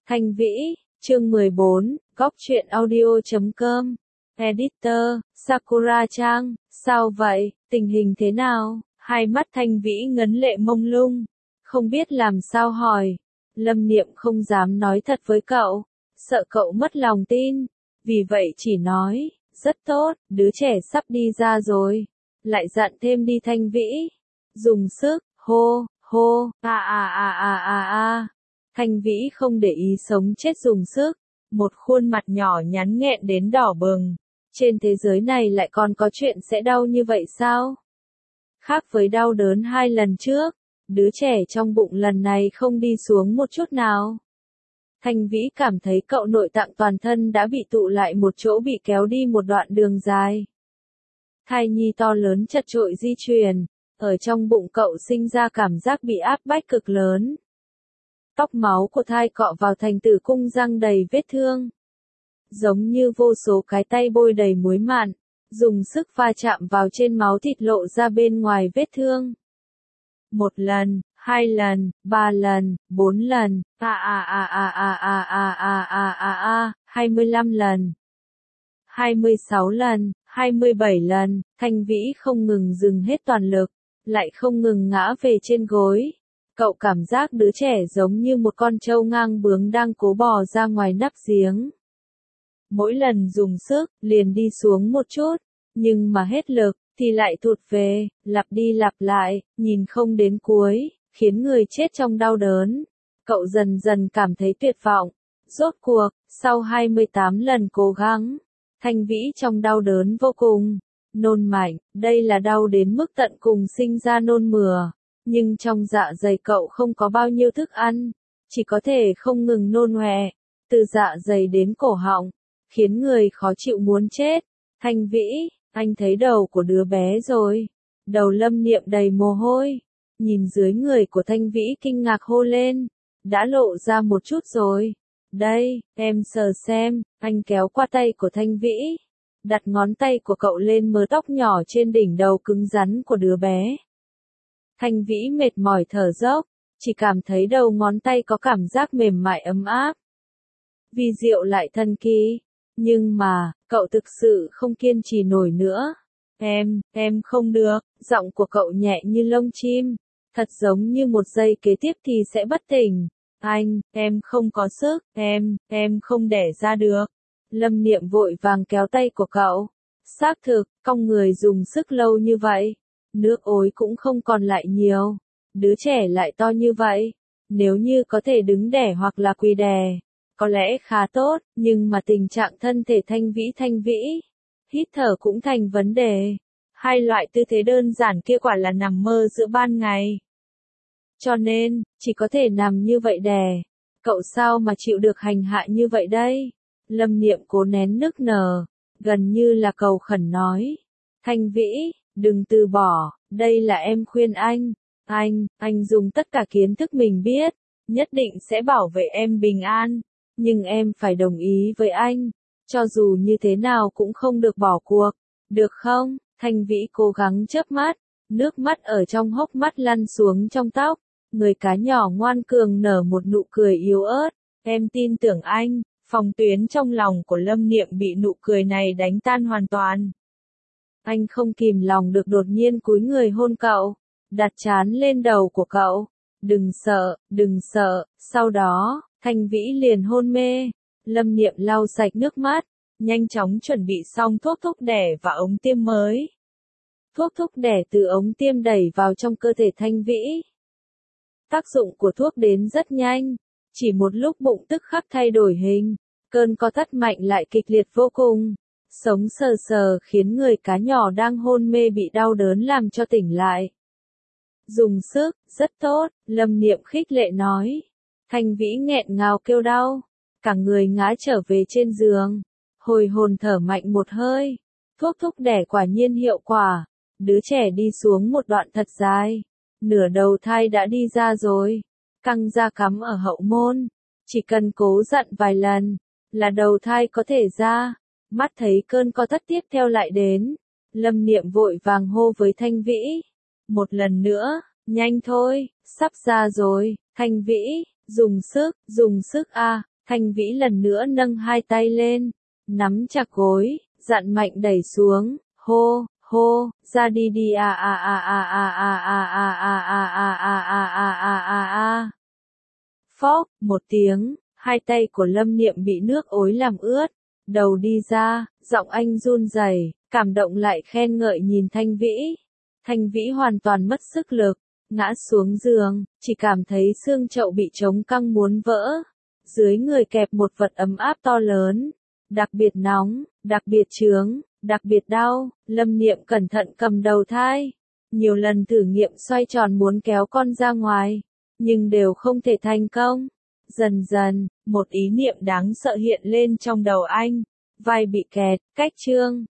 Thanh Vĩ, chương 14, góc truyện audio.com. Editor, Sakura Trang, sao vậy, tình hình thế nào? Hai mắt Thanh Vĩ ngấn lệ mông lung, không biết làm sao hỏi. Lâm Niệm không dám nói thật với cậu, sợ cậu mất lòng tin, vì vậy chỉ nói, rất tốt, đứa trẻ sắp đi ra rồi. Lại dặn thêm đi Thanh Vĩ, dùng sức, hô, hô, a. Thanh Vĩ không để ý sống chết dùng sức, một khuôn mặt nhỏ nhắn nghẹn đến đỏ bừng. Trên thế giới này lại còn có chuyện sẽ đau như vậy sao? Khác với đau đớn 2 lần trước, đứa trẻ trong bụng lần này không đi xuống một chút nào. Thanh Vĩ cảm thấy cậu nội tạng toàn thân đã bị tụ lại một chỗ, bị kéo đi một đoạn đường dài. Thai nhi to lớn chật chội di chuyển, ở trong bụng cậu sinh ra cảm giác bị áp bách cực lớn. Tóc máu của thai cọ vào thành tử cung răng đầy vết thương. Giống như vô số cái tay bôi đầy muối mặn, dùng sức va chạm vào trên máu thịt lộ ra bên ngoài vết thương. 1 lần, 2 lần, 3 lần, 4 lần, 25 lần, 26 lần, 27 lần, Thanh Vĩ không ngừng dừng hết toàn lực, lại không ngừng ngã về trên gối. Cậu cảm giác đứa trẻ giống như một con trâu ngang bướng đang cố bò ra ngoài nắp giếng. Mỗi lần dùng sức, liền đi xuống một chút, nhưng mà hết lực, thì lại thụt về, lặp đi lặp lại, nhìn không đến cuối, khiến người chết trong đau đớn. Cậu dần dần cảm thấy tuyệt vọng. Rốt cuộc, sau 28 lần cố gắng, Thanh Vĩ trong đau đớn vô cùng, nôn mạnh, đây là đau đến mức tận cùng sinh ra nôn mửa. Nhưng trong dạ dày cậu không có bao nhiêu thức ăn, chỉ có thể không ngừng nôn ọe, từ dạ dày đến cổ họng, khiến người khó chịu muốn chết. Thanh Vĩ, anh thấy đầu của đứa bé rồi. Đầu Lâm Niệm đầy mồ hôi, nhìn dưới người của Thanh Vĩ kinh ngạc hô lên, đã lộ ra một chút rồi. Đây, em sờ xem, anh kéo qua tay của Thanh Vĩ, đặt ngón tay của cậu lên mớ tóc nhỏ trên đỉnh đầu cứng rắn của đứa bé. Thanh Vĩ mệt mỏi thở dốc, chỉ cảm thấy đầu ngón tay có cảm giác mềm mại ấm áp. Vi diệu lại thần kỳ, nhưng mà, cậu thực sự không kiên trì nổi nữa. Em không được, giọng của cậu nhẹ như lông chim, thật giống như một giây kế tiếp thì sẽ bất tỉnh. Em không có sức, em không đẻ ra được. Lâm Niệm vội vàng kéo tay của cậu. Xác thực, cong người dùng sức lâu như vậy, nước ối cũng không còn lại nhiều. Đứa trẻ lại to như vậy, nếu như có thể đứng đẻ hoặc là quỳ đè, có lẽ khá tốt, nhưng mà tình trạng thân thể Thanh Vĩ, hít thở cũng thành vấn đề. Hai loại tư thế đơn giản kia quả là nằm mơ giữa ban ngày. Cho nên, chỉ có thể nằm như vậy đè. Cậu sao mà chịu được hành hạ như vậy đây? Lâm Niệm cố nén nức nở, gần như là cầu khẩn nói. Thanh Vĩ, đừng từ bỏ, đây là em khuyên anh. Anh dùng tất cả kiến thức mình biết, nhất định sẽ bảo vệ em bình an. Nhưng em phải đồng ý với anh, cho dù như thế nào cũng không được bỏ cuộc, được không? Thanh Vĩ cố gắng chớp mắt, nước mắt ở trong hốc mắt lăn xuống trong tóc, người cá nhỏ ngoan cường nở một nụ cười yếu ớt. Em tin tưởng anh. Phòng tuyến trong lòng của Lâm Niệm bị nụ cười này đánh tan hoàn toàn. Anh không kìm lòng được đột nhiên cúi người hôn cậu, đặt trán lên đầu của cậu. Đừng sợ, sau đó, Thanh Vĩ liền hôn mê. Lâm Niệm lau sạch nước mắt, nhanh chóng chuẩn bị xong thuốc thúc đẻ và ống tiêm mới. Thuốc thúc đẻ từ ống tiêm đẩy vào trong cơ thể Thanh Vĩ. Tác dụng của thuốc đến rất nhanh, chỉ một lúc bụng tức khắc thay đổi hình, cơn co thắt mạnh lại kịch liệt vô cùng. Sống sờ sờ khiến người cá nhỏ đang hôn mê bị đau đớn làm cho tỉnh lại. Dùng sức, rất tốt, Lâm Niệm khích lệ nói. Thanh Vĩ nghẹn ngào kêu đau, cả người ngã trở về trên giường, hồi hồn thở mạnh một hơi. Thuốc thúc đẻ quả nhiên hiệu quả, đứa trẻ đi xuống một đoạn thật dài, nửa đầu thai đã đi ra rồi, căng da cắm ở hậu môn, chỉ cần cố dặn vài lần, là đầu thai có thể ra. Mắt thấy cơn co thắt tiếp theo lại đến, Lâm Niệm vội vàng hô với Thanh Vĩ. Một lần nữa, nhanh thôi, sắp ra rồi. Thanh Vĩ, dùng sức Thanh Vĩ lần nữa nâng hai tay lên, nắm chặt gối, dặn mạnh đẩy xuống, hô, hô, ra đi đi a a a a a a a a a a a a a a a a. Phốc, một tiếng, hai tay của Lâm Niệm bị nước ối làm ướt, đầu đi ra, giọng anh run rẩy, cảm động lại khen ngợi nhìn Thanh Vĩ. Thanh Vĩ hoàn toàn mất sức lực, ngã xuống giường, chỉ cảm thấy xương chậu bị trống căng muốn vỡ. Dưới người kẹp một vật ấm áp to lớn, đặc biệt nóng, đặc biệt chướng, đặc biệt đau. Lâm Niệm cẩn thận cầm đầu thai, nhiều lần thử nghiệm xoay tròn muốn kéo con ra ngoài, nhưng đều không thể thành công. Dần dần, một ý niệm đáng sợ hiện lên trong đầu anh, vai bị kẹt, cách trương.